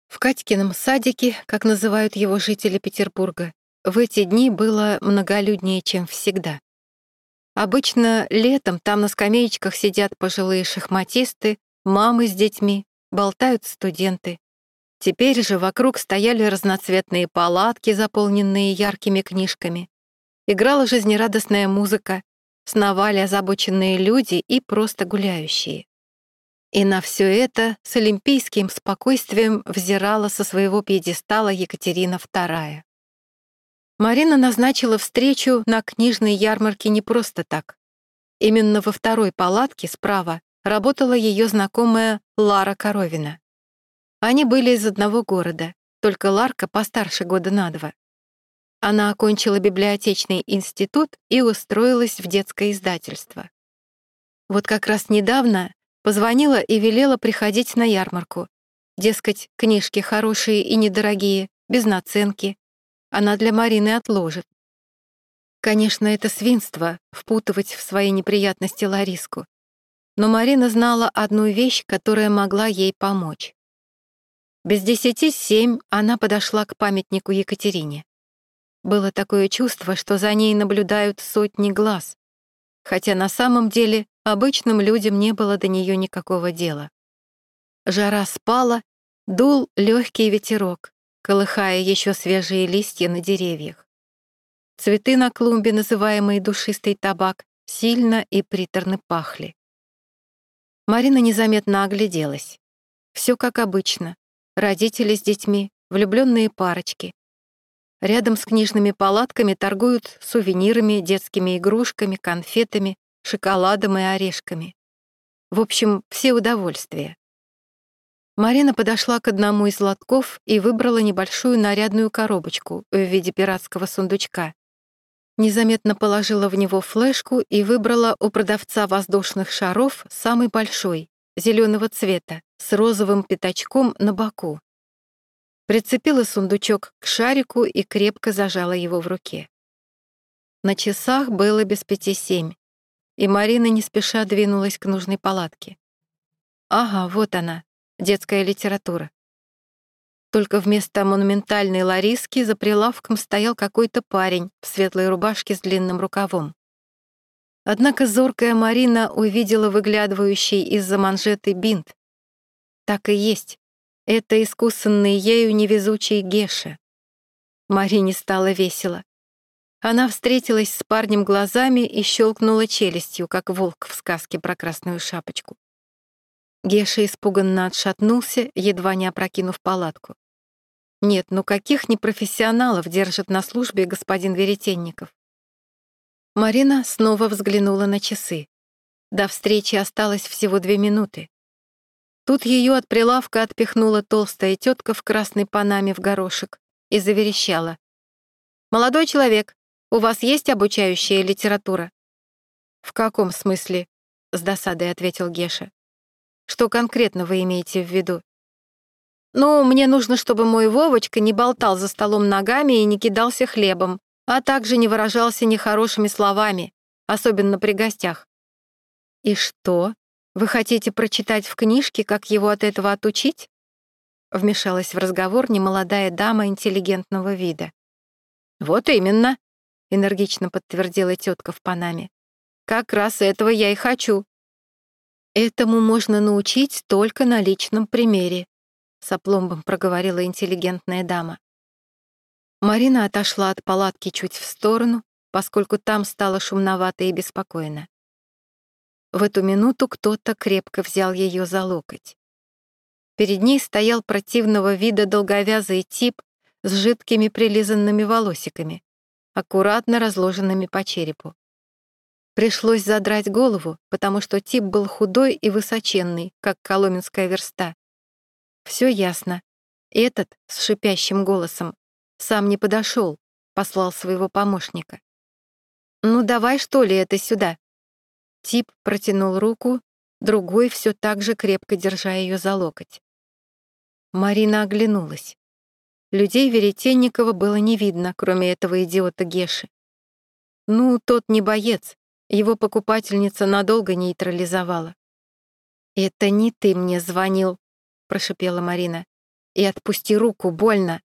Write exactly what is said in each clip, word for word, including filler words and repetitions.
В Катькином садике, как называют его жители Петербурга, в эти дни было многолюднее, чем всегда. Обычно летом там на скамеечках сидят пожилые шахматисты, мамы с детьми, болтают студенты. Теперь же вокруг стояли разноцветные палатки, заполненные яркими книжками. Играла жизнерадостная музыка, сновали озабоченные люди и просто гуляющие. И на все это с олимпийским спокойствием взирала со своего пьедестала Екатерина вторая. Марина назначила встречу на книжной ярмарке не просто так. Именно во второй палатке справа работала ее знакомая Лара Коровина. Они были из одного города, только Ларка постарше года на два. Она окончила библиотечный институт и устроилась в детское издательство. Вот как раз недавно позвонила и велела приходить на ярмарку. Дескать, книжки хорошие и недорогие, без наценки. Она для Марины отложит. Конечно, это свинство — впутывать в свои неприятности Лариску. Но Марина знала одну вещь, которая могла ей помочь. Без десяти семь она подошла к памятнику Екатерине. Было такое чувство, что за ней наблюдают сотни глаз, хотя на самом деле обычным людям не было до нее никакого дела. Жара спала, дул легкий ветерок, колыхая еще свежие листья на деревьях. Цветы на клумбе, называемые душистый табак, сильно и приторно пахли. Марина незаметно огляделась. Все как обычно. Родители с детьми, влюбленные парочки. Рядом с книжными палатками торгуют сувенирами, детскими игрушками, конфетами, шоколадом и орешками. В общем, все удовольствия. Марина подошла к одному из лотков и выбрала небольшую нарядную коробочку в виде пиратского сундучка. Незаметно положила в него флешку и выбрала у продавца воздушных шаров самый большой, зеленого цвета, с розовым пятачком на боку. Прицепила сундучок к шарику и крепко зажала его в руке. На часах было без пяти семь, и Марина не спеша двинулась к нужной палатке. Ага, вот она, детская литература. Только вместо монументальной Лариски за прилавком стоял какой-то парень в светлой рубашке с длинным рукавом. Однако зоркая Марина увидела выглядывающий из-за манжеты бинт. Так и есть. Это искусанный ею невезучий Геша. Марине стало весело. Она встретилась с парнем глазами и щелкнула челюстью, как волк в сказке про Красную Шапочку. Геша испуганно отшатнулся, едва не опрокинув палатку. Нет, ну каких непрофессионалов держит на службе господин Веретенников? Марина снова взглянула на часы. До встречи осталось всего две минуты. Тут ее от прилавка отпихнула толстая тетка в красной панаме в горошек и заверещала. «Молодой человек, у вас есть обучающая литература?» «В каком смысле?» — с досадой ответил Геша. «Что конкретно вы имеете в виду?» «Ну, мне нужно, чтобы мой Вовочка не болтал за столом ногами и не кидался хлебом, а также не выражался нехорошими словами, особенно при гостях». «И что? Вы хотите прочитать в книжке, как его от этого отучить?» Вмешалась в разговор немолодая дама интеллигентного вида. «Вот именно», — энергично подтвердила тетка в панаме. «Как раз этого я и хочу». «Этому можно научить только на личном примере», — с опломбом проговорила интеллигентная дама. Марина отошла от палатки чуть в сторону, поскольку там стало шумновато и беспокойно. В эту минуту кто-то крепко взял ее за локоть. Перед ней стоял противного вида долговязый тип с жидкими прилизанными волосиками, аккуратно разложенными по черепу. Пришлось задрать голову, потому что тип был худой и высоченный, как коломенская верста. Все ясно. Этот, с шипящим голосом, сам не подошел, послал своего помощника. «Ну давай, что ли, это сюда?» Тип протянул руку, другой все так же крепко держа ее за локоть. Марина оглянулась. Людей Веретенникова было не видно, кроме этого идиота Геши. Ну, тот не боец, его покупательница надолго нейтрализовала. «Это не ты мне звонил», — прошипела Марина. И отпусти руку, больно».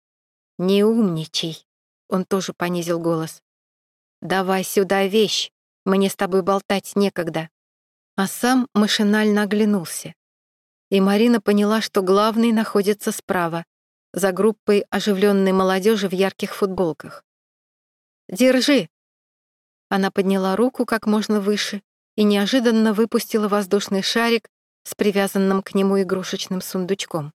«Не умничай», — он тоже понизил голос. «Давай сюда вещь, мне с тобой болтать некогда». А сам машинально оглянулся. И Марина поняла, что главный находится справа, за группой оживленной молодежи в ярких футболках. «Держи!» Она подняла руку как можно выше и неожиданно выпустила воздушный шарик с привязанным к нему игрушечным сундучком.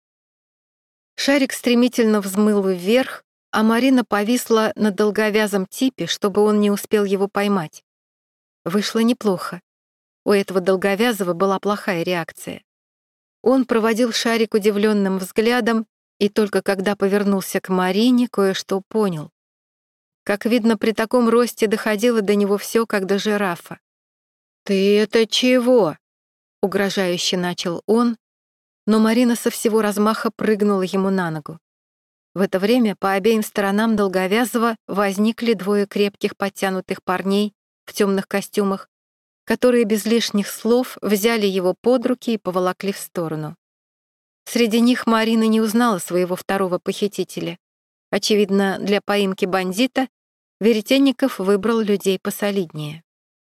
Шарик стремительно взмыл вверх, а Марина повисла на долговязом типе, чтобы он не успел его поймать. Вышло неплохо. У этого долговязого была плохая реакция. Он проводил шарик удивленным взглядом и только когда повернулся к Марине, кое-что понял. Как видно, при таком росте доходило до него все, как до жирафа. «Ты это чего?» — угрожающе начал он, но Марина со всего размаха прыгнула ему на ногу. В это время по обеим сторонам долговязого возникли двое крепких подтянутых парней в темных костюмах, которые без лишних слов взяли его под руки и поволокли в сторону. Среди них Марина не узнала своего второго похитителя. Очевидно, для поимки бандита Веретенников выбрал людей посолиднее.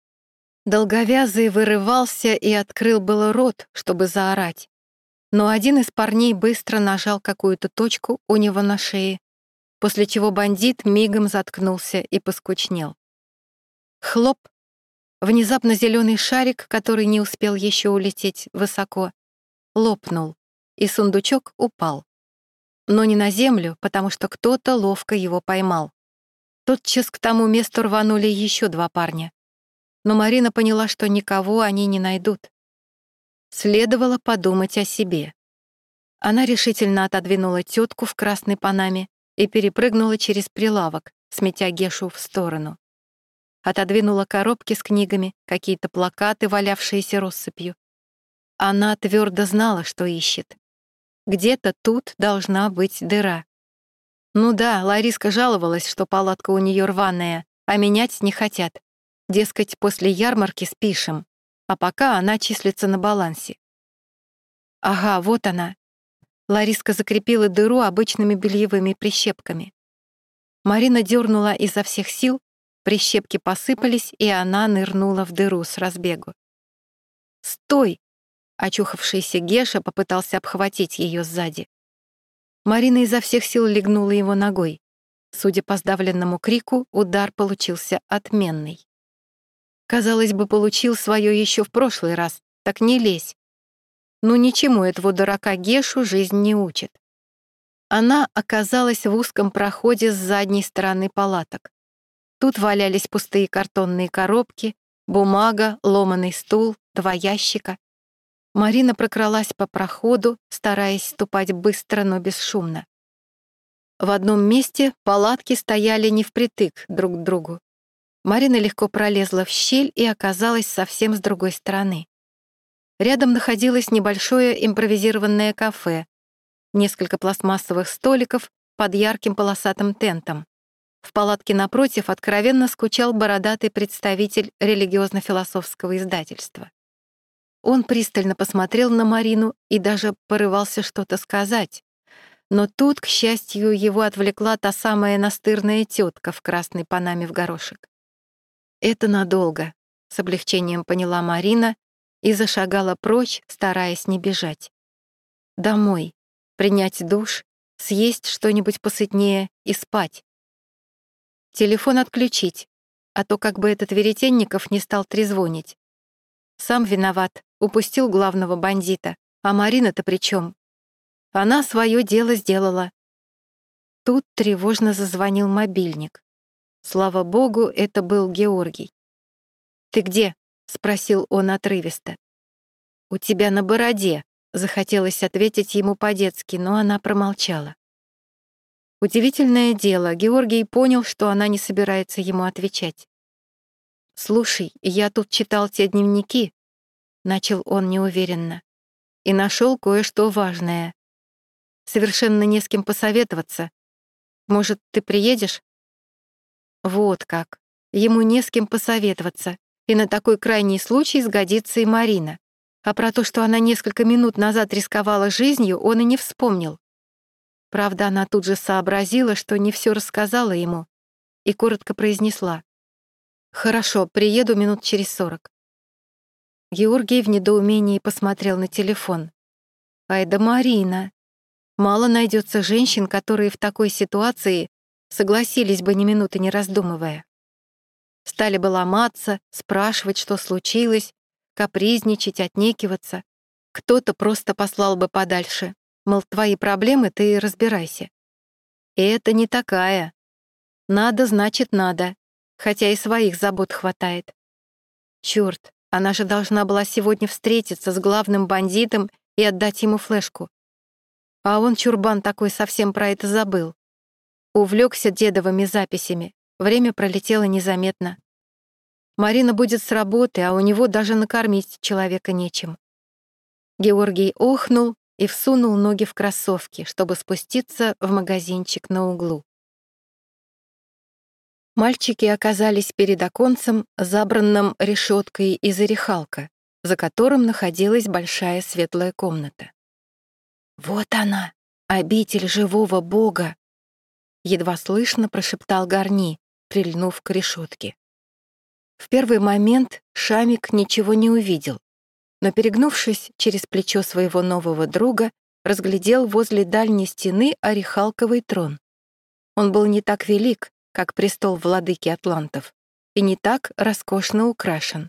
Долговязый вырывался и открыл было рот, чтобы заорать, но один из парней быстро нажал какую-то точку у него на шее, после чего бандит мигом заткнулся и поскучнел. Хлоп! Внезапно зеленый шарик, который не успел еще улететь высоко, лопнул, и сундучок упал. Но не на землю, потому что кто-то ловко его поймал. Тотчас к тому месту рванули еще два парня. Но Марина поняла, что никого они не найдут. Следовало подумать о себе. Она решительно отодвинула тетку в красной панаме и перепрыгнула через прилавок, сметя Гешу в сторону. Отодвинула коробки с книгами, какие-то плакаты, валявшиеся россыпью. Она твердо знала, что ищет. Где-то тут должна быть дыра. Ну да, Лариска жаловалась, что палатка у нее рваная, а менять не хотят. Дескать, после ярмарки спишем, а пока она числится на балансе. Ага, вот она. Лариска закрепила дыру обычными бельевыми прищепками. Марина дернула изо всех сил, прищепки посыпались, и она нырнула в дыру с разбегу. «Стой!» — очухавшийся Геша попытался обхватить ее сзади. Марина изо всех сил легнула его ногой. Судя по сдавленному крику, удар получился отменный. Казалось бы, получил свое еще в прошлый раз, так не лезь. Ну ничему этого дурака Гешу жизнь не учит. Она оказалась в узком проходе с задней стороны палаток. Тут валялись пустые картонные коробки, бумага, ломаный стул, два ящика. Марина прокралась по проходу, стараясь ступать быстро, но бесшумно. В одном месте палатки стояли не впритык друг к другу. Марина легко пролезла в щель и оказалась совсем с другой стороны. Рядом находилось небольшое импровизированное кафе, несколько пластмассовых столиков под ярким полосатым тентом. В палатке напротив откровенно скучал бородатый представитель религиозно-философского издательства. Он пристально посмотрел на Марину и даже порывался что-то сказать. Но тут, к счастью, его отвлекла та самая настырная тетка в красной панаме в горошек. «Это надолго», — с облегчением поняла Марина и зашагала прочь, стараясь не бежать. Домой, принять душ, съесть что-нибудь посытнее и спать. Телефон отключить, а то как бы этот Веретенников не стал трезвонить. Сам виноват, упустил главного бандита, а Марина-то при чем? Она свое дело сделала. Тут тревожно зазвонил мобильник. Слава богу, это был Георгий. «Ты где?» — спросил он отрывисто. «У тебя на бороде», — захотелось ответить ему по-детски, но она промолчала. Удивительное дело, Георгий понял, что она не собирается ему отвечать. «Слушай, я тут читал те дневники», — начал он неуверенно, «и нашел кое-что важное. Совершенно не с кем посоветоваться. Может, ты приедешь?» Вот как. Ему не с кем посоветоваться, и на такой крайний случай сгодится и Марина. А про то, что она несколько минут назад рисковала жизнью, он и не вспомнил. Правда, она тут же сообразила, что не все рассказала ему, и коротко произнесла: «Хорошо, приеду минут через сорок». Георгий в недоумении посмотрел на телефон. «Ай да Марина! Мало найдется женщин, которые в такой ситуации согласились бы ни минуты не раздумывая. Стали бы ломаться, спрашивать, что случилось, капризничать, отнекиваться. Кто-то просто послал бы подальше, мол, твои проблемы, ты разбирайся. И это не такая. Надо, значит, надо, хотя и своих забот хватает. Чёрт, она же должна была сегодня встретиться с главным бандитом и отдать ему флешку. А он, чурбан такой, совсем про это забыл. Увлекся дедовыми записями. Время пролетело незаметно. Марина будет с работы, а у него даже накормить человека нечем. Георгий охнул и всунул ноги в кроссовки, чтобы спуститься в магазинчик на углу. Мальчики оказались перед оконцем, забранным решеткой из орехалка, за которым находилась большая светлая комната. «Вот она, обитель живого Бога!» Едва слышно прошептал Гарни, прильнув к решетке. В первый момент Шамик ничего не увидел, но, перегнувшись через плечо своего нового друга, разглядел возле дальней стены орехалковый трон. Он был не так велик, как престол владыки атлантов, и не так роскошно украшен.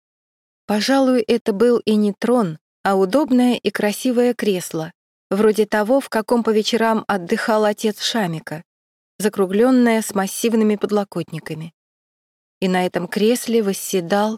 Пожалуй, это был и не трон, а удобное и красивое кресло, вроде того, в каком по вечерам отдыхал отец Шамика, закругленное с массивными подлокотниками. И на этом кресле восседал...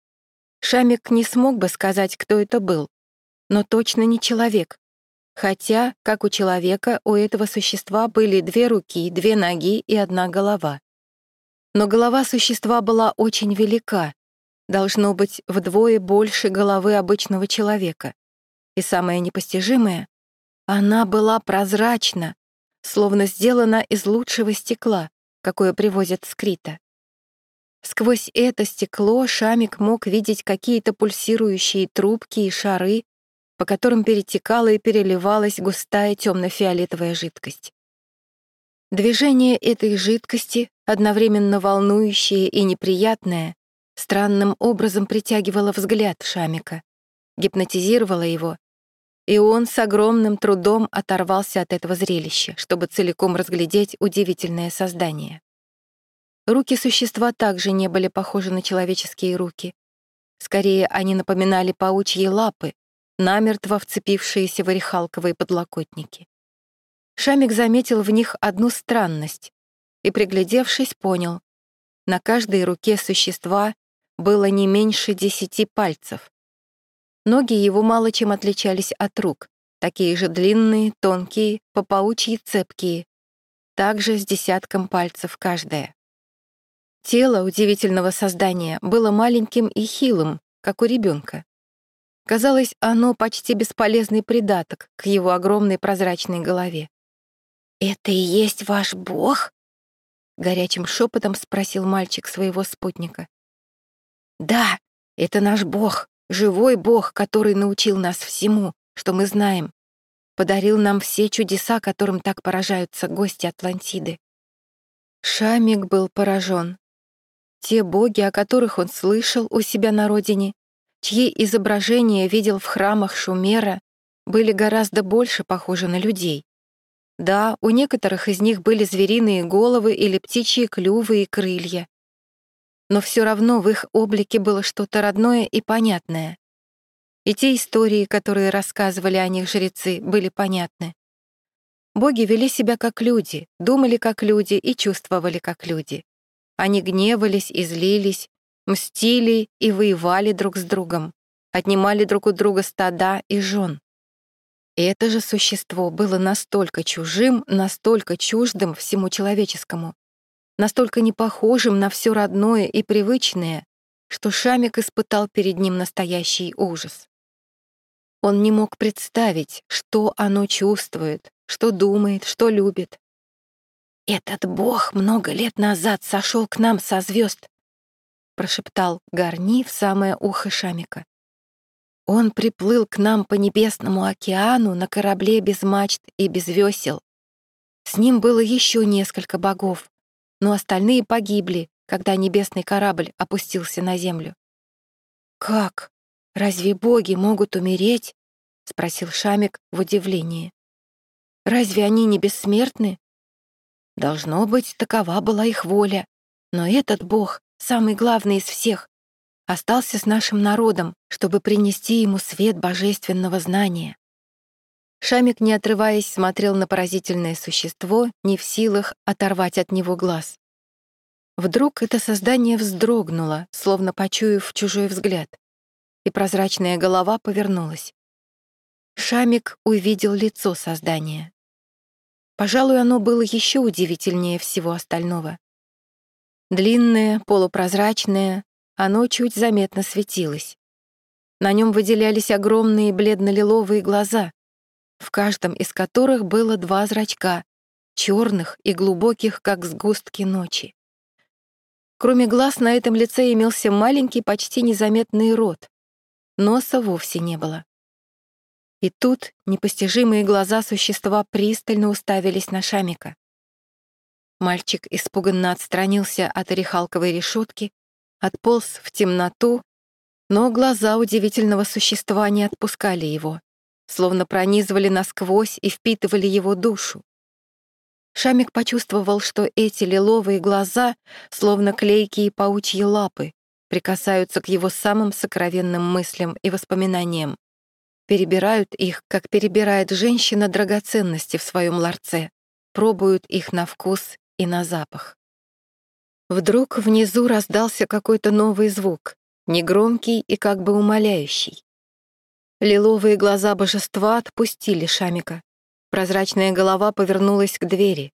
Шамик не смог бы сказать, кто это был, но точно не человек, хотя, как у человека, у этого существа были две руки, две ноги и одна голова. Но голова существа была очень велика, должно быть вдвое больше головы обычного человека. И самое непостижимое, она была прозрачна, словно сделана из лучшего стекла, какое привозят с Крита. Сквозь это стекло Шамик мог видеть какие-то пульсирующие трубки и шары, по которым перетекала и переливалась густая темно-фиолетовая жидкость. Движение этой жидкости, одновременно волнующее и неприятное, странным образом притягивало взгляд Шамика, гипнотизировало его, и он с огромным трудом оторвался от этого зрелища, чтобы целиком разглядеть удивительное создание. Руки существа также не были похожи на человеческие руки. Скорее, они напоминали паучьи лапы, намертво вцепившиеся в орехалковые подлокотники. Шамик заметил в них одну странность и, приглядевшись, понял, на каждой руке существа было не меньше десяти пальцев. Ноги его мало чем отличались от рук, такие же длинные, тонкие, по паучьи цепкие, также с десятком пальцев каждая. Тело удивительного создания было маленьким и хилым, как у ребенка. Казалось, оно почти бесполезный придаток к его огромной прозрачной голове. «Это и есть ваш бог?» — горячим шепотом спросил мальчик своего спутника. «Да, это наш бог, живой бог, который научил нас всему, что мы знаем, подарил нам все чудеса, которым так поражаются гости Атлантиды». Шамик был поражен. Те боги, о которых он слышал у себя на родине, чьи изображения видел в храмах Шумера, были гораздо больше похожи на людей. Да, у некоторых из них были звериные головы или птичьи клювы и крылья. Но все равно в их облике было что-то родное и понятное. И те истории, которые рассказывали о них жрецы, были понятны. Боги вели себя как люди, думали как люди и чувствовали как люди. Они гневались и злились, мстили и воевали друг с другом, отнимали друг у друга стада и жен. И это же существо было настолько чужим, настолько чуждым всему человеческому, настолько непохожим на все родное и привычное, что Шамик испытал перед ним настоящий ужас. Он не мог представить, что оно чувствует, что думает, что любит. «Этот бог много лет назад сошел к нам со звезд», — прошептал Гарни в самое ухо Шамика. «Он приплыл к нам по небесному океану на корабле без мачт и без весел, С ним было еще несколько богов, но остальные погибли, когда небесный корабль опустился на землю. «Как? Разве боги могут умереть?» — спросил Шамик в удивлении. «Разве они не бессмертны?» Должно быть, такова была их воля. Но этот бог, самый главный из всех, остался с нашим народом, чтобы принести ему свет божественного знания. Шамик, не отрываясь, смотрел на поразительное существо, не в силах оторвать от него глаз. Вдруг это создание вздрогнуло, словно почуяв чужой взгляд, и прозрачная голова повернулась. Шамик увидел лицо создания. Пожалуй, оно было еще удивительнее всего остального. Длинное, полупрозрачное, оно чуть заметно светилось. На нем выделялись огромные бледно-лиловые глаза, в каждом из которых было два зрачка, черных и глубоких, как сгустки ночи. Кроме глаз на этом лице имелся маленький, почти незаметный рот. Носа вовсе не было. И тут непостижимые глаза существа пристально уставились на Шамика. Мальчик испуганно отстранился от орехалковой решетки, отполз в темноту, но глаза удивительного существа не отпускали его, словно пронизывали насквозь и впитывали его душу. Шамик почувствовал, что эти лиловые глаза, словно клейкие паучьи лапы, прикасаются к его самым сокровенным мыслям и воспоминаниям, перебирают их, как перебирает женщина драгоценности в своем ларце, пробуют их на вкус и на запах. Вдруг внизу раздался какой-то новый звук, негромкий и как бы умоляющий. Лиловые глаза божества отпустили Шамика. Прозрачная голова повернулась к двери.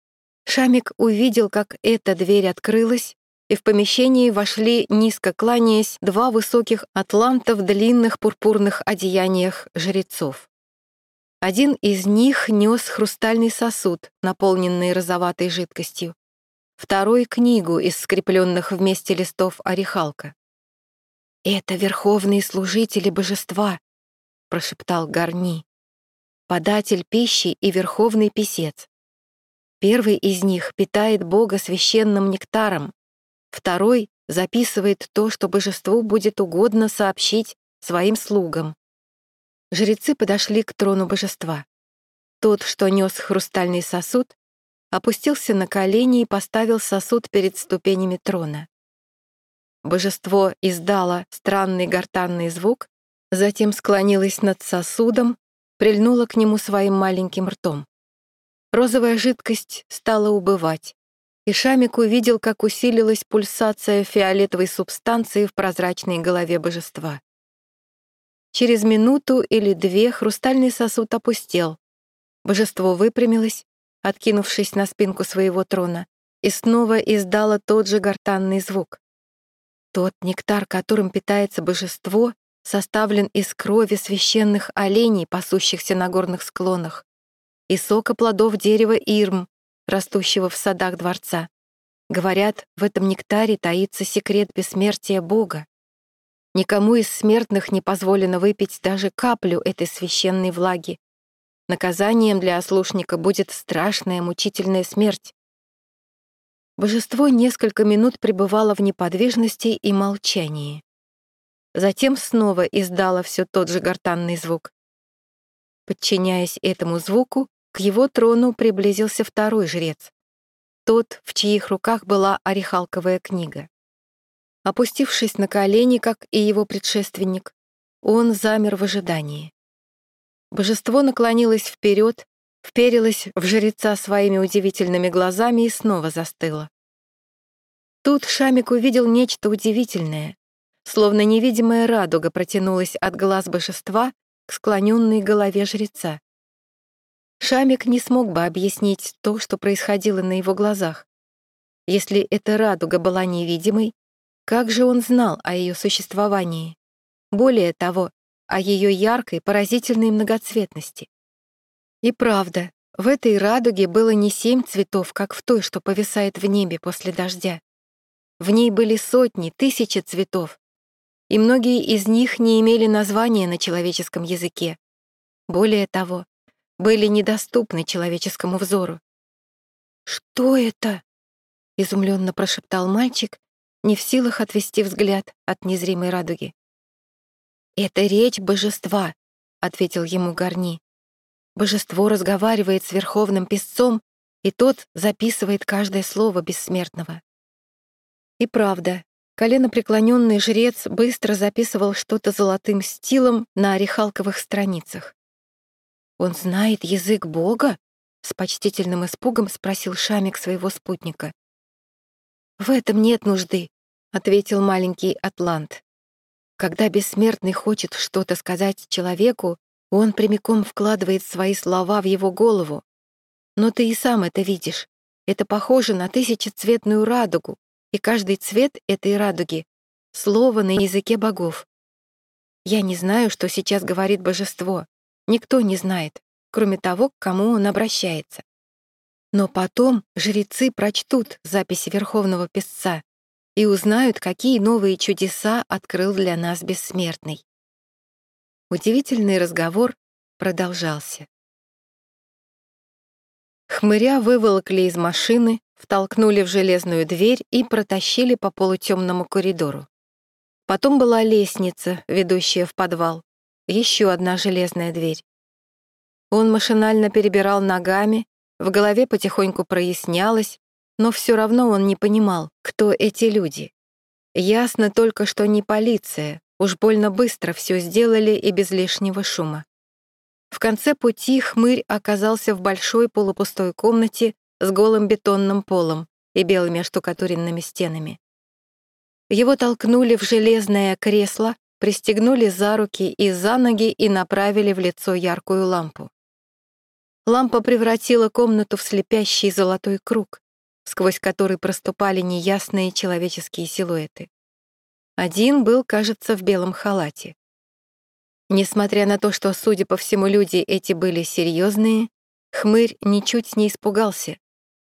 Шамик увидел, как эта дверь открылась, и в помещении вошли, низко кланяясь, два высоких атланта в длинных пурпурных одеяниях жрецов. Один из них нес хрустальный сосуд, наполненный розоватой жидкостью, второй — книгу из скрепленных вместе листов орехалка. «Это верховные служители божества», — прошептал Гарни, «податель пищи и верховный писец. Первый из них питает Бога священным нектаром, второй записывает то, что божеству будет угодно сообщить своим слугам». Жрецы подошли к трону божества. Тот, что нес хрустальный сосуд, опустился на колени и поставил сосуд перед ступенями трона. Божество издало странный гортанный звук, затем склонилось над сосудом, прильнуло к нему своим маленьким ртом. Розовая жидкость стала убывать, и Шамик увидел, как усилилась пульсация фиолетовой субстанции в прозрачной голове божества. Через минуту или две хрустальный сосуд опустел. Божество выпрямилось, откинувшись на спинку своего трона, и снова издало тот же гортанный звук. Тот нектар, которым питается божество, составлен из крови священных оленей, пасущихся на горных склонах, и сока плодов дерева ирм, растущего в садах дворца. Говорят, в этом нектаре таится секрет бессмертия Бога. Никому из смертных не позволено выпить даже каплю этой священной влаги. Наказанием для ослушника будет страшная мучительная смерть. Божество несколько минут пребывало в неподвижности и молчании. Затем снова издало все тот же гортанный звук. Подчиняясь этому звуку, к его трону приблизился второй жрец, тот, в чьих руках была орехалковая книга. Опустившись на колени, как и его предшественник, он замер в ожидании. Божество наклонилось вперед, вперилось в жреца своими удивительными глазами и снова застыло. Тут Шамик увидел нечто удивительное, словно невидимая радуга протянулась от глаз божества к склоненной голове жреца. Шамик не смог бы объяснить то, что происходило на его глазах. Если эта радуга была невидимой, как же он знал о ее существовании? Более того, о ее яркой, поразительной многоцветности. И правда, в этой радуге было не семь цветов, как в той, что повисает в небе после дождя. В ней были сотни, тысячи цветов, и многие из них не имели названия на человеческом языке. Более того, были недоступны человеческому взору. «Что это?» — изумленно прошептал мальчик, не в силах отвести взгляд от незримой радуги. «Это речь божества», — ответил ему Гарни. «Божество разговаривает с верховным песцом, и тот записывает каждое слово бессмертного». И правда, коленопреклоненный жрец быстро записывал что-то золотым стилом на орехалковых страницах. «Он знает язык Бога?» — с почтительным испугом спросил Шамик своего спутника. «В этом нет нужды», — ответил маленький атлант. «Когда бессмертный хочет что-то сказать человеку, он прямиком вкладывает свои слова в его голову. Но ты и сам это видишь. Это похоже на тысячецветную радугу, и каждый цвет этой радуги — слово на языке богов. Я не знаю, что сейчас говорит божество. Никто не знает, кроме того, к кому он обращается. Но потом жрецы прочтут записи Верховного Песца и узнают, какие новые чудеса открыл для нас Бессмертный». Удивительный разговор продолжался. Хмыря выволокли из машины, втолкнули в железную дверь и протащили по полутемному коридору. Потом была лестница, ведущая в подвал, еще одна железная дверь. Он машинально перебирал ногами, в голове потихоньку прояснялось, но все равно он не понимал, кто эти люди. Ясно только, что не полиция, уж больно быстро все сделали и без лишнего шума. В конце пути Хмырь оказался в большой полупустой комнате с голым бетонным полом и белыми штукатуренными стенами. Его толкнули в железное кресло, пристегнули за руки и за ноги и направили в лицо яркую лампу. Лампа превратила комнату в слепящий золотой круг, сквозь который проступали неясные человеческие силуэты. Один был, кажется, в белом халате. Несмотря на то, что, судя по всему, люди эти были серьезные, Хмырь ничуть не испугался.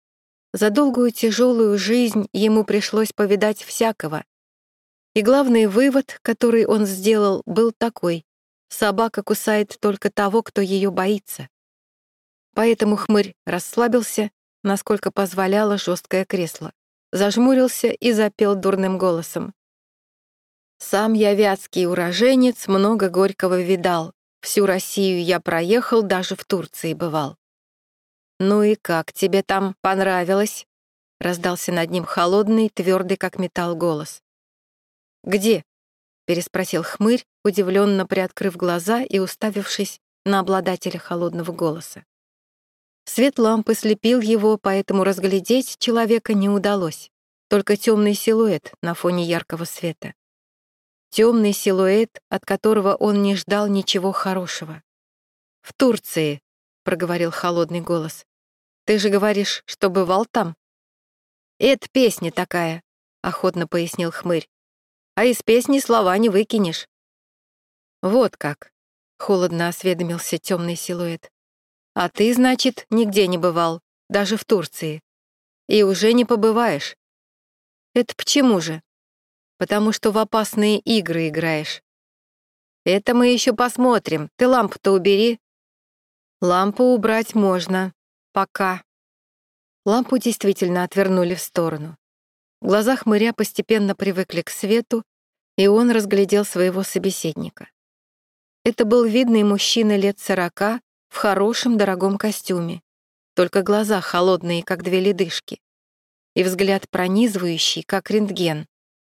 За долгую тяжелую жизнь ему пришлось повидать всякого. И главный вывод, который он сделал, был такой: собака кусает только того, кто ее боится. Поэтому Хмырь расслабился, насколько позволяло жесткое кресло, зажмурился и запел дурным голосом. «Сам я вятский уроженец, много горького видал. Всю Россию я проехал, даже в Турции бывал». «Ну и как тебе там понравилось?» — раздался над ним холодный, твердый, как металл, голос. «Где?» — переспросил Хмырь, удивленно приоткрыв глаза и уставившись на обладателя холодного голоса. Свет лампы слепил его, поэтому разглядеть человека не удалось, только темный силуэт на фоне яркого света. Темный силуэт, от которого он не ждал ничего хорошего. «В Турции», — проговорил холодный голос. «Ты же говоришь, что бывал там?» «Это песня такая», — охотно пояснил Хмырь. «А из песни слова не выкинешь». «Вот как», — холодно осведомился темный силуэт. «А ты, значит, нигде не бывал, даже в Турции. И уже не побываешь. Это почему же? Потому что в опасные игры играешь. Это мы еще посмотрим. Ты лампу-то убери». «Лампу убрать можно. Пока». Лампу действительно отвернули в сторону. Глаза Хмыря постепенно привыкли к свету, и он разглядел своего собеседника. Это был видный мужчина лет сорока в хорошем дорогом костюме, только глаза холодные, как две ледышки, и взгляд пронизывающий, как рентген.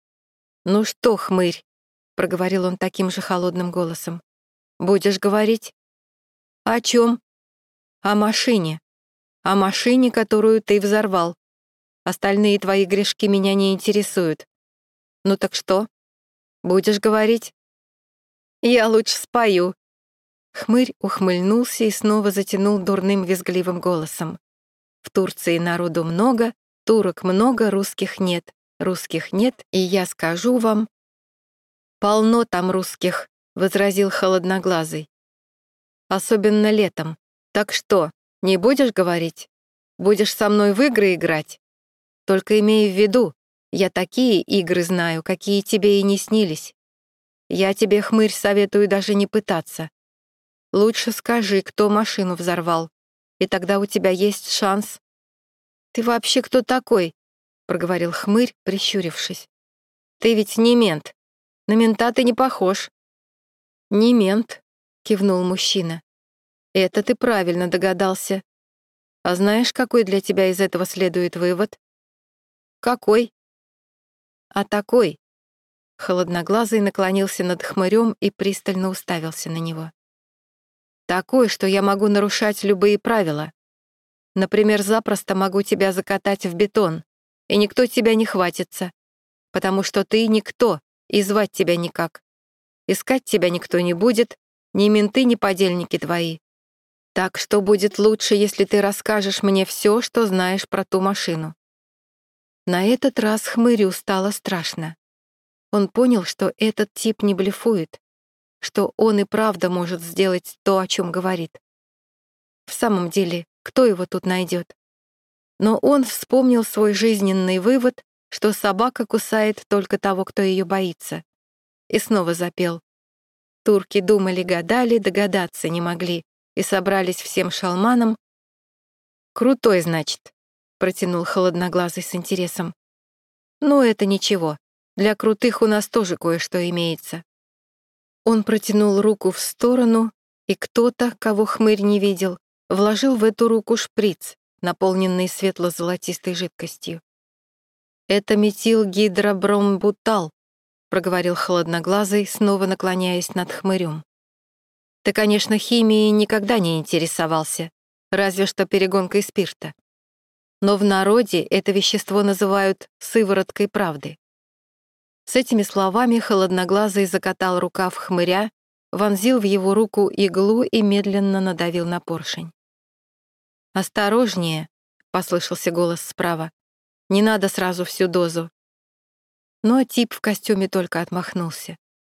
«Ну что, Хмырь?» — проговорил он таким же холодным голосом. «Будешь говорить?» «О чем?» «О машине. О машине, которую ты взорвал. Остальные твои грешки меня не интересуют. Ну так что? Будешь говорить?» «Я лучше спою». Хмырь ухмыльнулся и снова затянул дурным визгливым голосом. «В Турции народу много, турок много, русских нет. Русских нет, и я скажу вам...» «Полно там русских», — возразил холодноглазый. «Особенно летом. Так что, не будешь говорить? Будешь со мной в игры играть? Только имей в виду, я такие игры знаю, какие тебе и не снились. Я тебе, Хмырь, советую даже не пытаться. Лучше скажи, кто машину взорвал, и тогда у тебя есть шанс». «Ты вообще кто такой?» — проговорил хмырь, прищурившись. «Ты ведь не мент. На мента ты не похож». «Не мент», — кивнул мужчина. «Это ты правильно догадался. А знаешь, какой для тебя из этого следует вывод?» «Какой?» «А такой». Холодноглазый наклонился над хмырем и пристально уставился на него. «Такой, что я могу нарушать любые правила. Например, запросто могу тебя закатать в бетон, и никто тебя не хватится, потому что ты никто, и звать тебя никак. Искать тебя никто не будет, ни менты, ни подельники твои. Так что будет лучше, если ты расскажешь мне все, что знаешь про ту машину». На этот раз хмырю стало страшно. Он понял, что этот тип не блефует, что он и правда может сделать то, о чем говорит. В самом деле, кто его тут найдет? Но он вспомнил свой жизненный вывод, что собака кусает только того, кто ее боится, и снова запел. Турки думали-гадали, догадаться не могли, и собрались всем шалманом. «Крутой, значит», — протянул холодноглазый с интересом. «Ну, это ничего, для крутых у нас тоже кое-что имеется». Он протянул руку в сторону, и кто-то, кого хмырь не видел, вложил в эту руку шприц, наполненный светло-золотистой жидкостью. «Это метилгидробромбутал», — проговорил холодноглазый, снова наклоняясь над хмырем. «Ты, конечно, химией никогда не интересовался, разве что перегонкой спирта. Но в народе это вещество называют сывороткой правды». С этими словами холодноглазый закатал рукав хмыря, вонзил в его руку иглу и медленно надавил на поршень. «Осторожнее», — послышался голос справа. «Не надо сразу всю дозу». Но тип в костюме только отмахнулся.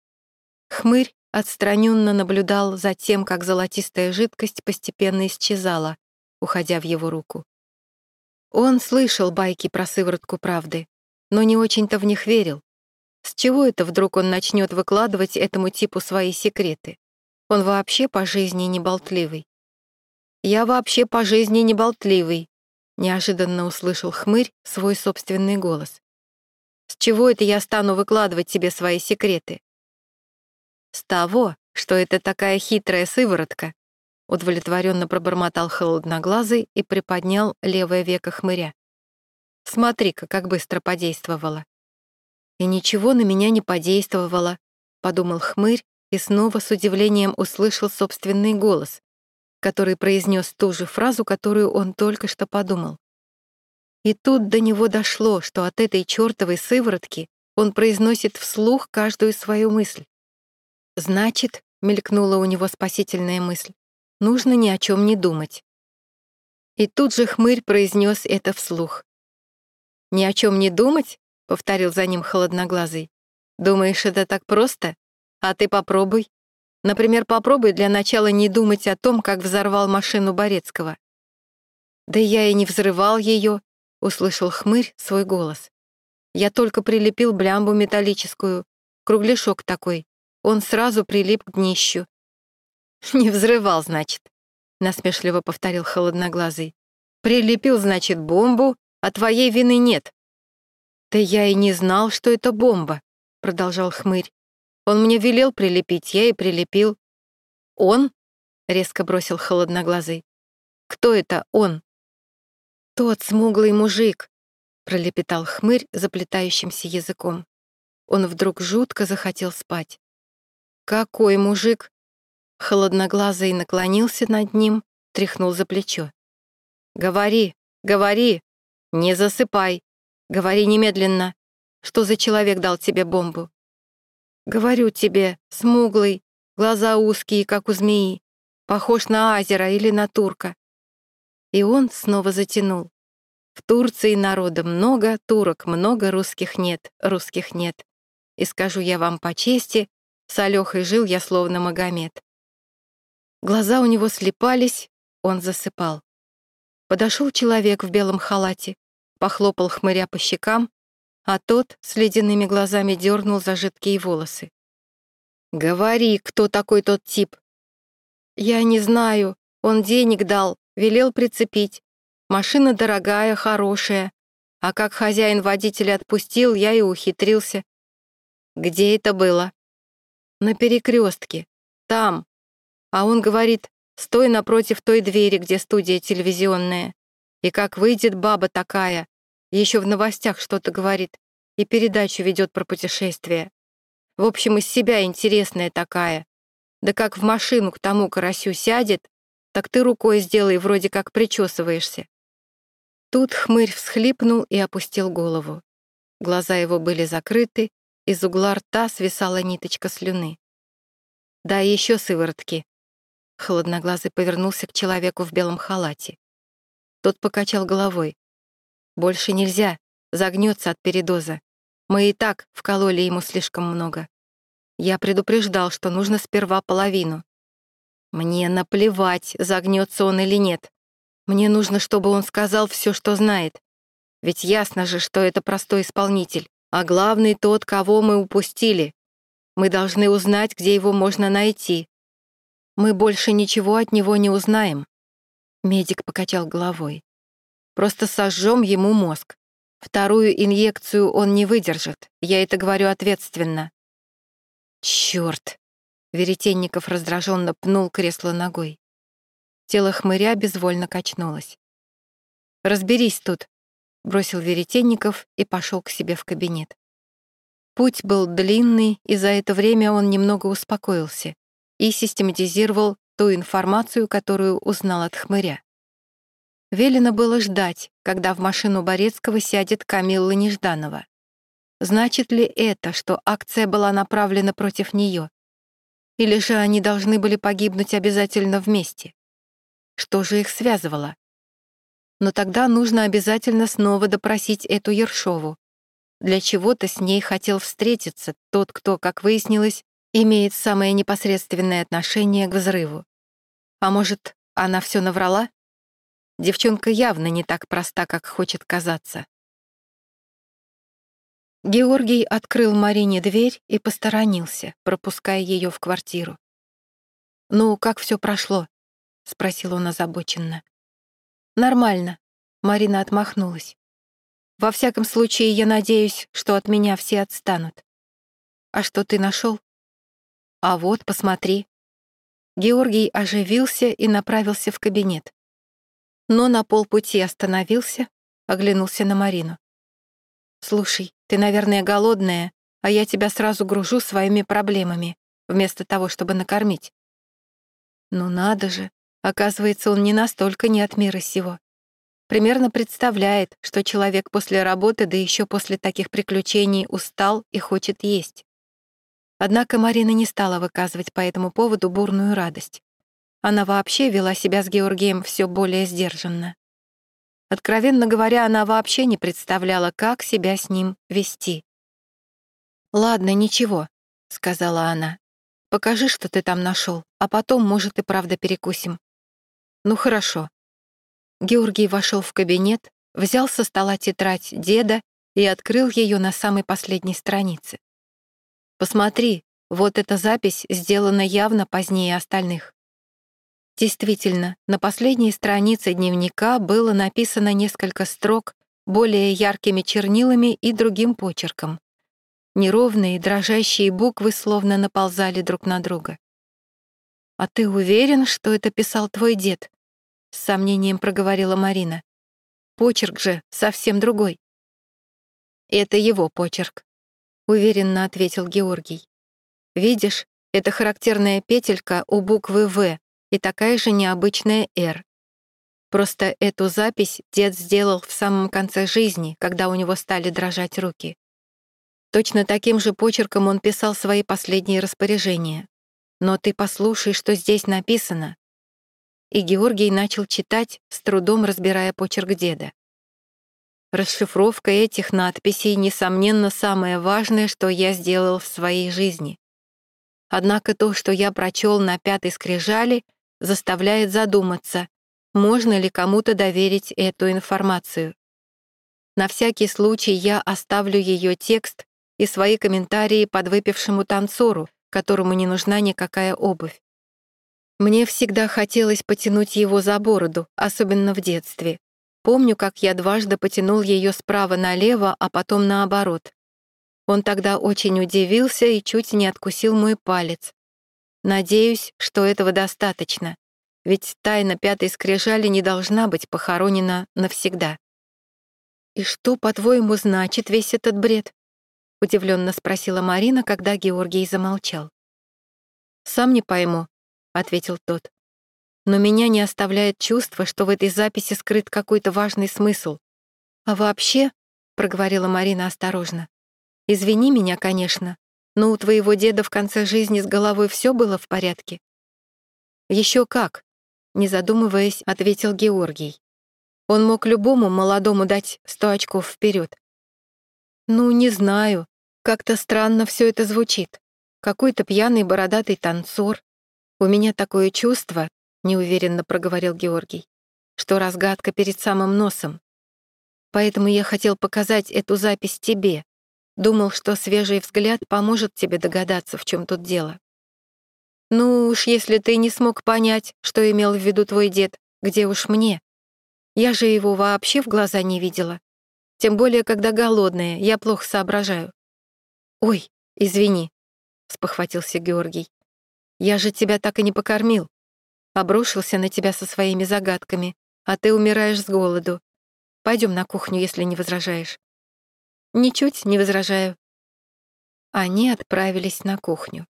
Хмырь отстраненно наблюдал за тем, как золотистая жидкость постепенно исчезала, уходя в его руку. Он слышал байки про сыворотку правды, но не очень-то в них верил. С чего это вдруг он начнет выкладывать этому типу свои секреты? Он вообще по жизни не болтливый. «Я вообще по жизни не болтливый», — неожиданно услышал хмырь свой собственный голос. «С чего это я стану выкладывать тебе свои секреты?» «С того, что это такая хитрая сыворотка», — удовлетворенно пробормотал холодноглазый и приподнял левое веко хмыря. «Смотри-ка, как быстро подействовало». «И ничего на меня не подействовало», — подумал хмырь и снова с удивлением услышал собственный голос, который произнес ту же фразу, которую он только что подумал. И тут до него дошло, что от этой чертовой сыворотки он произносит вслух каждую свою мысль. «Значит», — мелькнула у него спасительная мысль, «нужно ни о чем не думать». И тут же хмырь произнес это вслух. «Ни о чем не думать?» — повторил за ним холодноглазый. «Думаешь, это так просто? А ты попробуй. Например, попробуй для начала не думать о том, как взорвал машину Борецкого». «Да я и не взрывал ее», — услышал хмырь свой голос. «Я только прилепил блямбу металлическую, кругляшок такой. Он сразу прилип к днищу». «Не взрывал, значит», — насмешливо повторил холодноглазый. «Прилепил, значит, бомбу, а твоей вины нет». «Да я и не знал, что это бомба», — продолжал хмырь. «Он мне велел прилепить, я и прилепил». «Он?» — резко бросил холодноглазый. «Кто это он?» «Тот смуглый мужик», — пролепетал хмырь заплетающимся языком. Он вдруг жутко захотел спать. «Какой мужик?» Холодноглазый наклонился над ним, тряхнул за плечо. «Говори, говори, не засыпай, говори немедленно. Что за человек дал тебе бомбу?» «Говорю тебе, смуглый, глаза узкие, как у змеи, похож на азера или на турка». И он снова затянул. «В Турции народа много, турок много, русских нет, русских нет. И скажу я вам по чести, с Алёхой жил я словно Магомед». Глаза у него слепались, он засыпал. Подошел человек в белом халате, похлопал хмыря по щекам, а тот с ледяными глазами дернул за жидкие волосы. «Говори, кто такой тот тип?» «Я не знаю, он денег дал, велел прицепить. Машина дорогая, хорошая. А как хозяин водителя отпустил, я и ухитрился. Где это было? На перекрестке. Там. А он говорит, стой напротив той двери, где студия телевизионная. И как выйдет баба такая, еще в новостях что-то говорит, и передачу ведет про путешествие. В общем, из себя интересная такая. Да как в машину к тому карасю сядет, так ты рукой сделай, вроде как причесываешься. Тут хмырь всхлипнул и опустил голову. Глаза его были закрыты, из угла рта свисала ниточка слюны. «Да, еще сыворотки». Холодноглазый повернулся к человеку в белом халате. Тот покачал головой. «Больше нельзя, загнется от передоза. Мы и так вкололи ему слишком много. Я предупреждал, что нужно сперва половину. Мне наплевать, загнется он или нет. Мне нужно, чтобы он сказал все, что знает. Ведь ясно же, что это простой исполнитель, а главный тот, кого мы упустили. Мы должны узнать, где его можно найти. Мы больше ничего от него не узнаем». Медик покачал головой. «Просто сожжем ему мозг. Вторую инъекцию он не выдержит, я это говорю ответственно». «Чёрт!» — Веретенников раздраженно пнул кресло ногой. Тело хмыря безвольно качнулось. «Разберись тут», — бросил Веретенников и пошел к себе в кабинет. Путь был длинный, и за это время он немного успокоился и систематизировал ту информацию, которую узнал от хмыря. Велено было ждать, когда в машину Борецкого сядет Камилла Нежданова. Значит ли это, что акция была направлена против нее? Или же они должны были погибнуть обязательно вместе? Что же их связывало? Но тогда нужно обязательно снова допросить эту Ершову. Для чего-то с ней хотел встретиться тот, кто, как выяснилось, имеет самое непосредственное отношение к взрыву. А может, она все наврала? Девчонка явно не так проста, как хочет казаться. Георгий открыл Марине дверь и посторонился, пропуская ее в квартиру. «Ну, как все прошло?» — спросил он озабоченно. «Нормально», — Марина отмахнулась. «Во всяком случае, я надеюсь, что от меня все отстанут. А что ты нашел? А вот, посмотри». Георгий оживился и направился в кабинет. Но на полпути остановился, оглянулся на Марину. «Слушай, ты, наверное, голодная, а я тебя сразу гружу своими проблемами, вместо того, чтобы накормить». Ну надо же, оказывается, он не настолько не от мира сего. Примерно представляет, что человек после работы, да еще после таких приключений, устал и хочет есть. Однако Марина не стала выказывать по этому поводу бурную радость. Она вообще вела себя с Георгием все более сдержанно. Откровенно говоря, она вообще не представляла, как себя с ним вести. «Ладно, ничего», — сказала она. «Покажи, что ты там нашел, а потом, может, и правда перекусим». «Ну хорошо». Георгий вошел в кабинет, взял со стола тетрадь деда и открыл ее на самой последней странице. «Посмотри, вот эта запись сделана явно позднее остальных». Действительно, на последней странице дневника было написано несколько строк более яркими чернилами и другим почерком. Неровные, дрожащие буквы словно наползали друг на друга. «А ты уверен, что это писал твой дед?» — с сомнением проговорила Марина. «Почерк же совсем другой». «Это его почерк», — уверенно ответил Георгий. «Видишь, это характерная петелька у буквы «В» и такая же необычная «Р». Просто эту запись дед сделал в самом конце жизни, когда у него стали дрожать руки. Точно таким же почерком он писал свои последние распоряжения. Но ты послушай, что здесь написано». И Георгий начал читать, с трудом разбирая почерк деда. Расшифровка этих надписей, несомненно, самое важное, что я сделал в своей жизни. Однако то, что я прочел на пятой скрижали, заставляет задуматься, можно ли кому-то доверить эту информацию. На всякий случай я оставлю ее текст и свои комментарии подвыпившему танцору, которому не нужна никакая обувь. Мне всегда хотелось потянуть его за бороду, особенно в детстве. Помню, как я дважды потянул ее справа налево, а потом наоборот. Он тогда очень удивился и чуть не откусил мой палец. Надеюсь, что этого достаточно, ведь тайна пятой скрижали не должна быть похоронена навсегда. «И что, по-твоему, значит весь этот бред?» — удивленно спросила Марина, когда Георгий замолчал. «Сам не пойму», — ответил тот. «Но меня не оставляет чувство, что в этой записи скрыт какой-то важный смысл. А вообще, — проговорила Марина осторожно, — извини меня, конечно, но у твоего деда в конце жизни с головой все было в порядке?» «Еще как», — не задумываясь, ответил Георгий. «Он мог любому молодому дать сто очков вперед. «Ну, не знаю, как-то странно все это звучит. Какой-то пьяный бородатый танцор. У меня такое чувство, — неуверенно проговорил Георгий, — что разгадка перед самым носом. Поэтому я хотел показать эту запись тебе. Думал, что свежий взгляд поможет тебе догадаться, в чем тут дело. Ну уж, если ты не смог понять, что имел в виду твой дед, где уж мне? Я же его вообще в глаза не видела. Тем более, когда голодная, я плохо соображаю». «Ой, извини», — спохватился Георгий. «Я же тебя так и не покормил. Обрушился на тебя со своими загадками, а ты умираешь с голоду. Пойдем на кухню, если не возражаешь». «Ничуть не возражаю». Они отправились на кухню.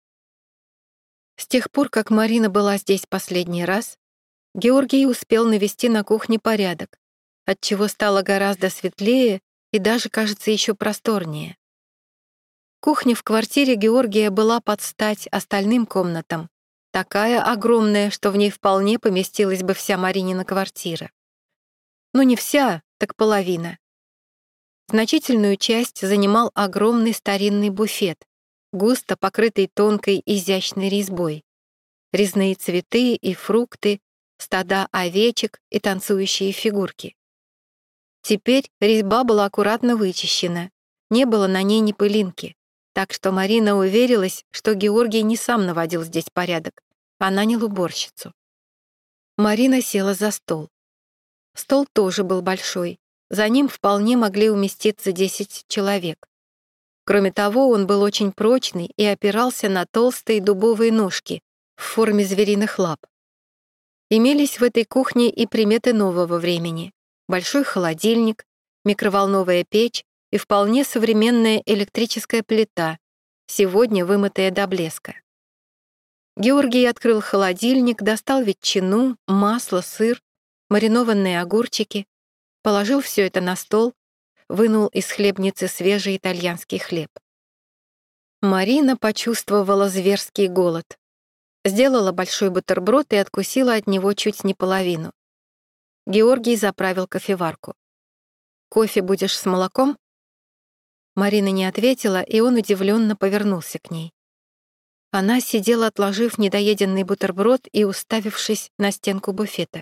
С тех пор, как Марина была здесь последний раз, Георгий успел навести на кухне порядок, отчего стало гораздо светлее и даже, кажется, еще просторнее. Кухня в квартире Георгия была под стать остальным комнатам, такая огромная, что в ней вполне поместилась бы вся Маринина квартира. Ну не вся, так половина. Значительную часть занимал огромный старинный буфет, густо покрытый тонкой изящной резьбой. Резные цветы и фрукты, стада овечек и танцующие фигурки. Теперь резьба была аккуратно вычищена, не было на ней ни пылинки, так что Марина уверилась, что Георгий не сам наводил здесь порядок, а нанял уборщицу. Марина села за стол. Стол тоже был большой, за ним вполне могли уместиться десять человек. Кроме того, он был очень прочный и опирался на толстые дубовые ножки в форме звериных лап. Имелись в этой кухне и приметы нового времени. Большой холодильник, микроволновая печь и вполне современная электрическая плита, сегодня вымытая до блеска. Георгий открыл холодильник, достал ветчину, масло, сыр, маринованные огурчики, положил все это на стол, вынул из хлебницы свежий итальянский хлеб. Марина почувствовала зверский голод. Сделала большой бутерброд и откусила от него чуть не половину. Георгий заправил кофеварку. «Кофе будешь с молоком?» Марина не ответила, и он удивленно повернулся к ней. Она сидела, отложив недоеденный бутерброд и уставившись на стенку буфета.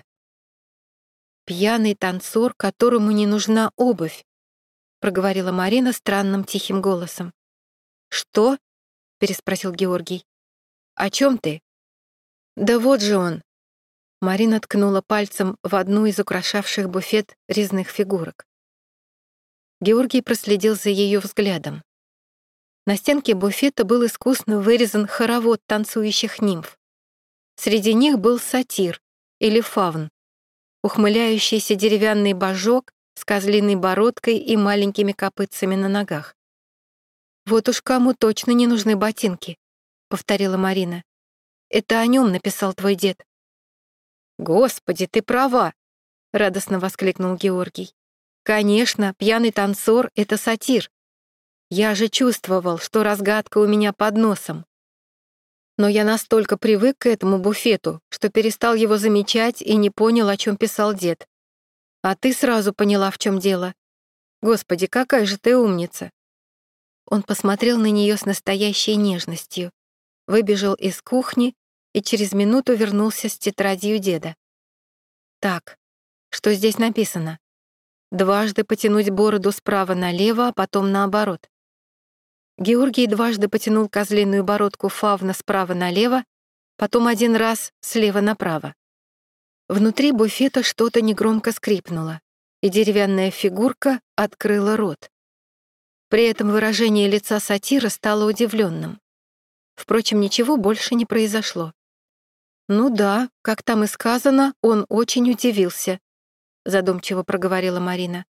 «Пьяный танцор, которому не нужна обувь», — проговорила Марина странным тихим голосом. «Что?» — переспросил Георгий. «О чем ты?» «Да вот же он!» Марина ткнула пальцем в одну из украшавших буфет резных фигурок. Георгий проследил за ее взглядом. На стенке буфета был искусно вырезан хоровод танцующих нимф. Среди них был сатир или фавн, ухмыляющийся деревянный божок с козлиной бородкой и маленькими копытцами на ногах. «Вот уж кому точно не нужны ботинки», — повторила Марина. «Это о нем написал твой дед». «Господи, ты права!» — радостно воскликнул Георгий. «Конечно, пьяный танцор — это сатир. Я же чувствовал, что разгадка у меня под носом. Но я настолько привык к этому буфету, что перестал его замечать и не понял, о чем писал дед. А ты сразу поняла, в чем дело. Господи, какая же ты умница!» Он посмотрел на нее с настоящей нежностью, выбежал из кухни и через минуту вернулся с тетрадью деда. «Так, что здесь написано? Дважды потянуть бороду справа налево, а потом наоборот». Георгий дважды потянул козлиную бородку фавна справа налево, потом один раз слева направо. Внутри буфета что-то негромко скрипнуло. и деревянная фигурка открыла рот. При этом выражение лица сатира стало удивленным. Впрочем, ничего больше не произошло. «Ну да, как там и сказано, он очень удивился», — задумчиво проговорила Марина.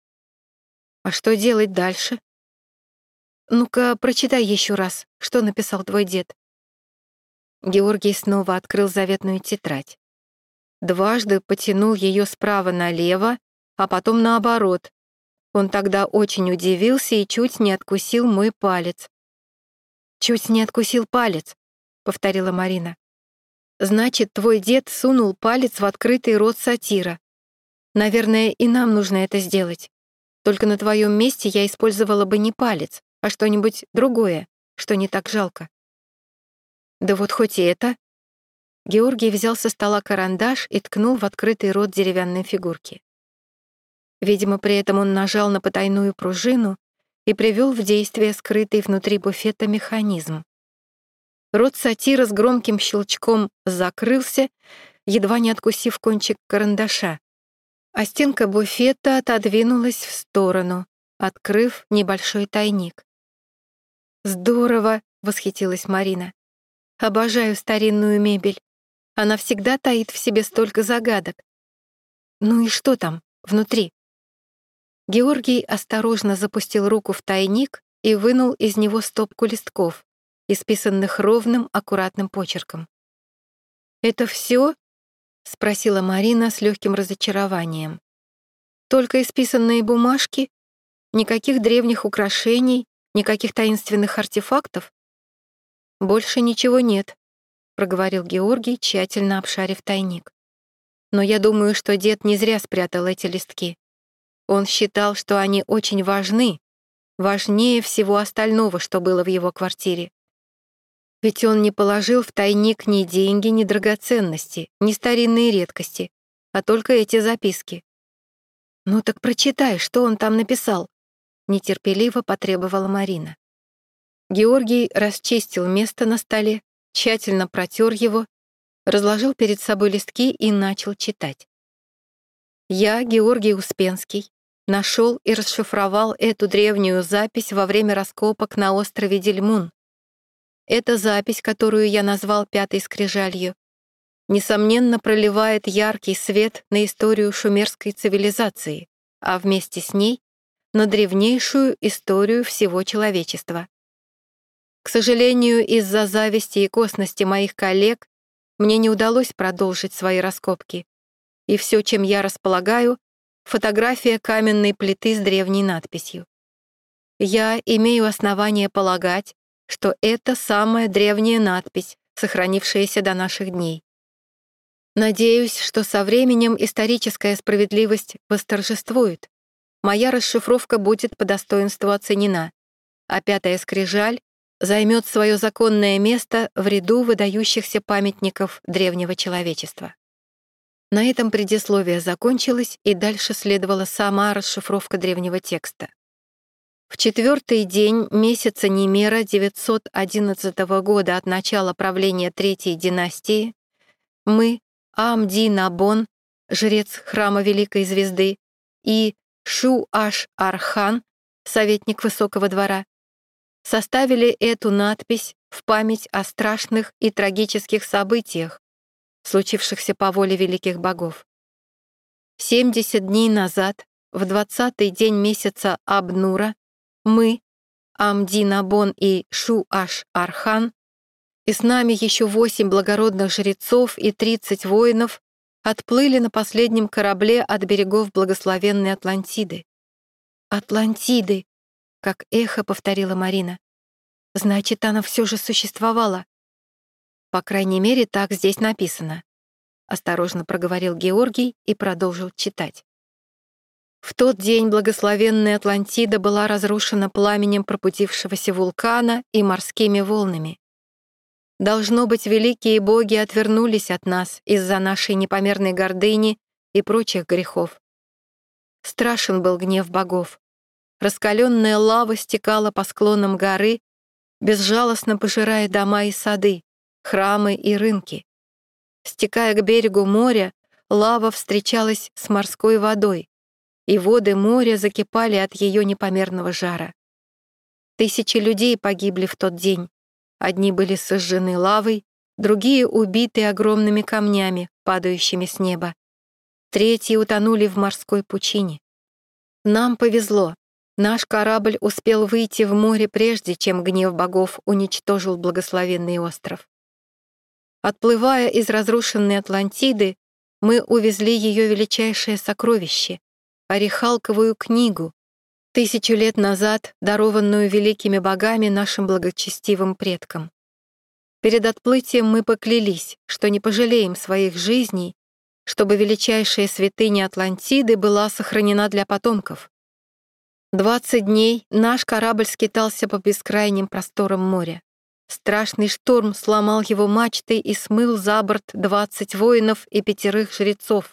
«А что делать дальше?» «Ну-ка, прочитай еще раз, что написал твой дед». Георгий снова открыл заветную тетрадь. Дважды потянул ее справа налево, а потом наоборот. Он тогда очень удивился и чуть не откусил мой палец. «Чуть не откусил палец», — повторила Марина. «Значит, твой дед сунул палец в открытый рот сатира. Наверное, и нам нужно это сделать. Только на твоем месте я использовала бы не палец, а что-нибудь другое, что не так жалко». «Да вот хоть и это». Георгий взял со стола карандаш и ткнул в открытый рот деревянной фигурки. Видимо, при этом он нажал на потайную пружину и привел в действие скрытый внутри буфета механизм. Рот сатира с громким щелчком закрылся, едва не откусив кончик карандаша, а стенка буфета отодвинулась в сторону, открыв небольшой тайник. «Здорово!» — восхитилась Марина. «Обожаю старинную мебель. Она всегда таит в себе столько загадок. Ну и что там внутри?» Георгий осторожно запустил руку в тайник и вынул из него стопку листков, исписанных ровным, аккуратным почерком. «Это все?» — спросила Марина с легким разочарованием. «Только исписанные бумажки? Никаких древних украшений, никаких таинственных артефактов?» «Больше ничего нет», — проговорил Георгий, тщательно обшарив тайник. «Но я думаю, что дед не зря спрятал эти листки. Он считал, что они очень важны, важнее всего остального, что было в его квартире. Ведь он не положил в тайник ни деньги, ни драгоценности, ни старинные редкости, а только эти записки. «Ну так прочитай, что он там написал», — нетерпеливо потребовала Марина. Георгий расчистил место на столе, тщательно протер его, разложил перед собой листки и начал читать. «Я, Георгий Успенский, нашел и расшифровал эту древнюю запись во время раскопок на острове Дельмун. Эта запись, которую я назвал «Пятой скрижалью», несомненно, проливает яркий свет на историю шумерской цивилизации, а вместе с ней — на древнейшую историю всего человечества. К сожалению, из-за зависти и косности моих коллег мне не удалось продолжить свои раскопки, и все, чем я располагаю, — фотография каменной плиты с древней надписью. Я имею основание полагать, что это самая древняя надпись, сохранившаяся до наших дней. Надеюсь, что со временем историческая справедливость восторжествует. Моя расшифровка будет по достоинству оценена, а пятая скрижаль займет свое законное место в ряду выдающихся памятников древнего человечества. На этом предисловие закончилось, и дальше следовала сама расшифровка древнего текста. В четвертый день месяца Немера девятьсот одиннадцатого года от начала правления Третьей династии мы, Амди-Набон, жрец храма Великой Звезды, и Шу-Аш-Архан, советник Высокого двора, составили эту надпись в память о страшных и трагических событиях, случившихся по воле великих богов. семьдесят дней назад, в двадцатый день месяца Абнура, мы, Амди-Набон и Шу-Аш-Архан, и с нами еще восемь благородных жрецов и тридцать воинов отплыли на последнем корабле от берегов благословенной Атлантиды. «Атлантиды!» — как эхо повторила Марина. «Значит, она все же существовала». «По крайней мере, так здесь написано», — осторожно проговорил Георгий и продолжил читать. В тот день благословенная Атлантида была разрушена пламенем пробудившегося вулкана и морскими волнами. Должно быть, великие боги отвернулись от нас из-за нашей непомерной гордыни и прочих грехов. Страшен был гнев богов. Раскаленная лава стекала по склонам горы, безжалостно пожирая дома и сады, храмы и рынки. Стекая к берегу моря, лава встречалась с морской водой, и воды моря закипали от ее непомерного жара. Тысячи людей погибли в тот день. Одни были сожжены лавой, другие убиты огромными камнями, падающими с неба. Третьи утонули в морской пучине. Нам повезло. Наш корабль успел выйти в море прежде, чем гнев богов уничтожил благословенный остров. Отплывая из разрушенной Атлантиды, мы увезли ее величайшее сокровище — Орехалковую книгу, тысячу лет назад дарованную великими богами нашим благочестивым предкам. Перед отплытием мы поклялись, что не пожалеем своих жизней, чтобы величайшая святыня Атлантиды была сохранена для потомков. Двадцать дней наш корабль скитался по бескрайним просторам моря. Страшный шторм сломал его мачты и смыл за борт двадцать воинов и пятерых жрецов,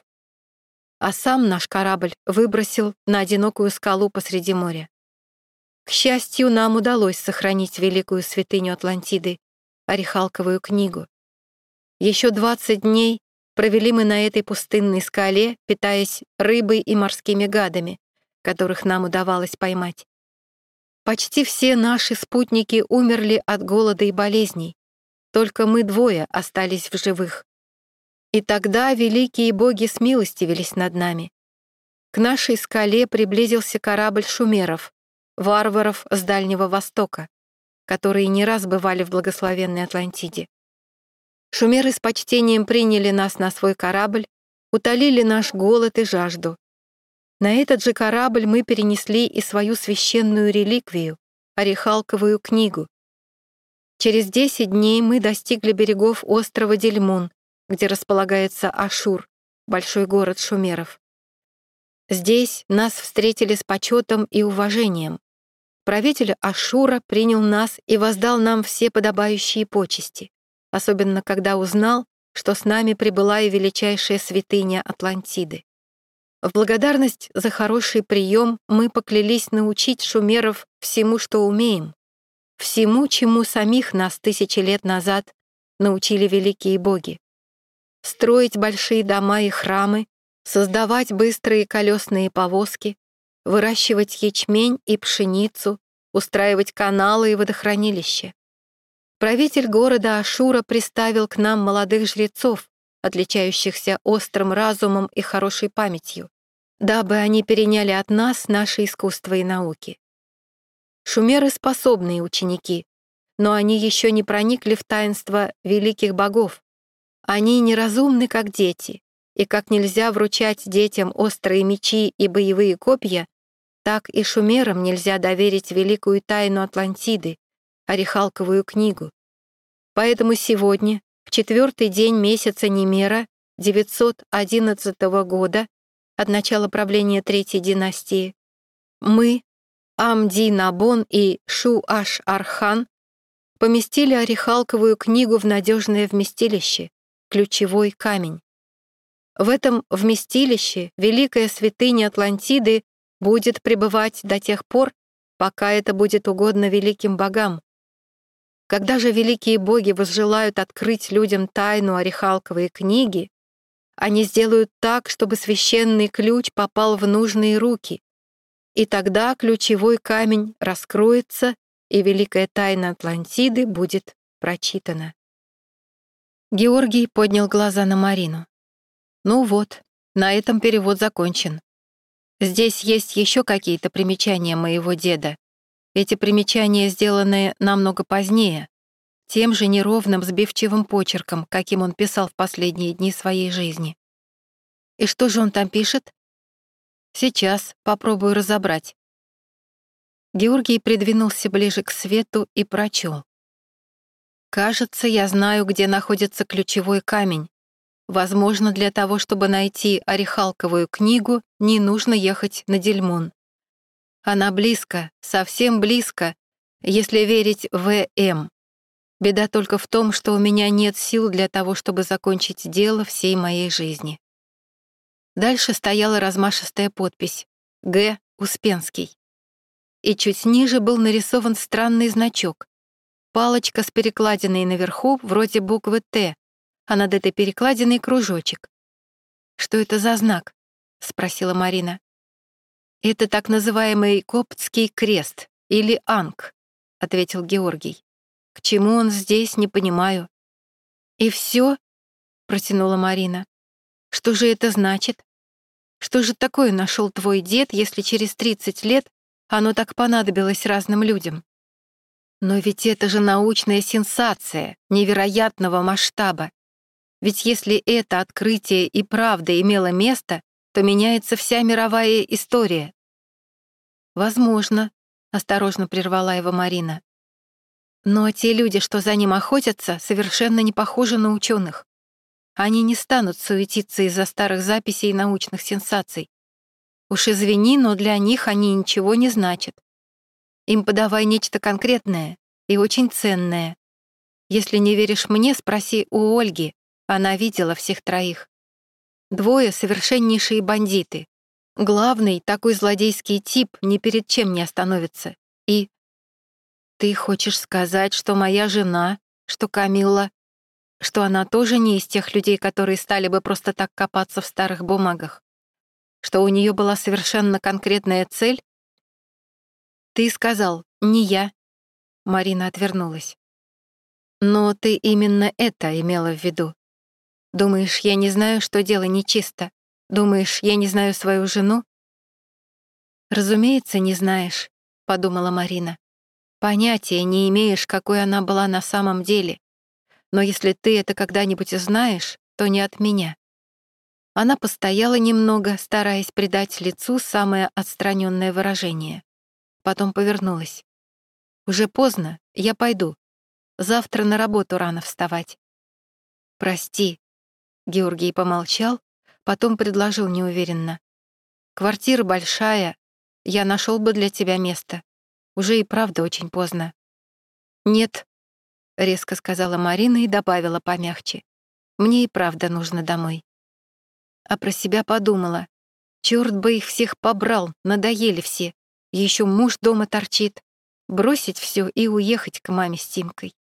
а сам наш корабль выбросил на одинокую скалу посреди моря. К счастью, нам удалось сохранить великую святыню Атлантиды, Орехалковую книгу. Еще двадцать дней провели мы на этой пустынной скале, питаясь рыбой и морскими гадами, которых нам удавалось поймать. Почти все наши спутники умерли от голода и болезней, только мы двое остались в живых. И тогда великие боги смилостивились над нами. К нашей скале приблизился корабль шумеров, варваров с Дальнего Востока, которые не раз бывали в благословенной Атлантиде. Шумеры с почтением приняли нас на свой корабль, утолили наш голод и жажду. На этот же корабль мы перенесли и свою священную реликвию — Орехалковую книгу. Через десять дней мы достигли берегов острова Дельмун, где располагается Ашур, большой город шумеров. Здесь нас встретили с почетом и уважением. Правитель Ашура принял нас и воздал нам все подобающие почести, особенно когда узнал, что с нами прибыла и величайшая святыня Атлантиды. В благодарность за хороший прием мы поклялись научить шумеров всему, что умеем, всему, чему самих нас тысячи лет назад научили великие боги. Строить большие дома и храмы, создавать быстрые колесные повозки, выращивать ячмень и пшеницу, устраивать каналы и водохранилища. Правитель города Ашура приставил к нам молодых жрецов, отличающихся острым разумом и хорошей памятью, дабы они переняли от нас наши искусства и науки. Шумеры — способные ученики, но они еще не проникли в таинство великих богов. Они неразумны, как дети, и как нельзя вручать детям острые мечи и боевые копья, так и шумерам нельзя доверить великую тайну Атлантиды, Орехалковую книгу. Поэтому сегодня, в четвертый день месяца Немера девятьсот одиннадцатого года, от начала правления Третьей династии, мы, Амди-Набон и Шу-Аш-Архан, поместили Орехалковую книгу в надежное вместилище, ключевой камень. В этом вместилище великая святыня Атлантиды будет пребывать до тех пор, пока это будет угодно великим богам. Когда же великие боги возжелают открыть людям тайну Орехалковой книги, они сделают так, чтобы священный ключ попал в нужные руки, и тогда ключевой камень раскроется, и великая тайна Атлантиды будет прочитана. Георгий поднял глаза на Марину. Ну вот, на этом перевод закончен. Здесь есть еще какие-то примечания моего деда. Эти примечания сделаны намного позднее, тем же неровным сбивчивым почерком, каким он писал в последние дни своей жизни. И что же он там пишет? Сейчас попробую разобрать. Георгий придвинулся ближе к свету и прочел. «Кажется, я знаю, где находится ключевой камень. Возможно, для того, чтобы найти Орехалковую книгу, не нужно ехать на Дельмун. Она близко, совсем близко, если верить В М. Беда только в том, что у меня нет сил для того, чтобы закончить дело всей моей жизни». Дальше стояла размашистая подпись «Г. Успенский». И чуть ниже был нарисован странный значок. Палочка с перекладиной наверху, вроде буквы «Т», а над этой перекладиной кружочек. «Что это за знак?» — спросила Марина. «Это так называемый коптский крест, или анг», — ответил Георгий. «К чему он здесь, не понимаю». «И все?» — протянула Марина. «Что же это значит? Что же такое нашел твой дед, если через тридцать лет оно так понадобилось разным людям? Но ведь это же научная сенсация невероятного масштаба. Ведь если это открытие и правда имело место, то меняется вся мировая история». «Возможно», — осторожно прервала его Марина. «Но те люди, что за ним охотятся, совершенно не похожи на ученых. Они не станут суетиться из-за старых записей и научных сенсаций. Уж извини, но для них они ничего не значат. Им подавай нечто конкретное и очень ценное. Если не веришь мне, спроси у Ольги, она видела всех троих. Двое — совершеннейшие бандиты. Главный, такой злодейский тип, ни перед чем не остановится. И ты хочешь сказать, что моя жена, что Камилла, что она тоже не из тех людей, которые стали бы просто так копаться в старых бумагах? Что у нее была совершенно конкретная цель? Ты сказал, не я. Марина отвернулась. Но ты именно это имела в виду. Думаешь, я не знаю, что дело нечисто? Думаешь, я не знаю свою жену? Разумеется, не знаешь, подумала Марина. Понятия не имеешь, какой она была на самом деле. Но если ты это когда-нибудь узнаешь, то не от меня. Она постояла немного, стараясь придать лицу самое отстраненное выражение. Потом повернулась. «Уже поздно, я пойду. Завтра на работу рано вставать». «Прости», — Георгий помолчал, потом предложил неуверенно. «Квартира большая, я нашел бы для тебя место. Уже и правда очень поздно». «Нет», — резко сказала Марина и добавила помягче. «Мне и правда нужно домой». А про себя подумала. Чёрт бы их всех побрал, надоели все. Еще муж дома торчит. Бросить все и уехать к маме с Тимкой.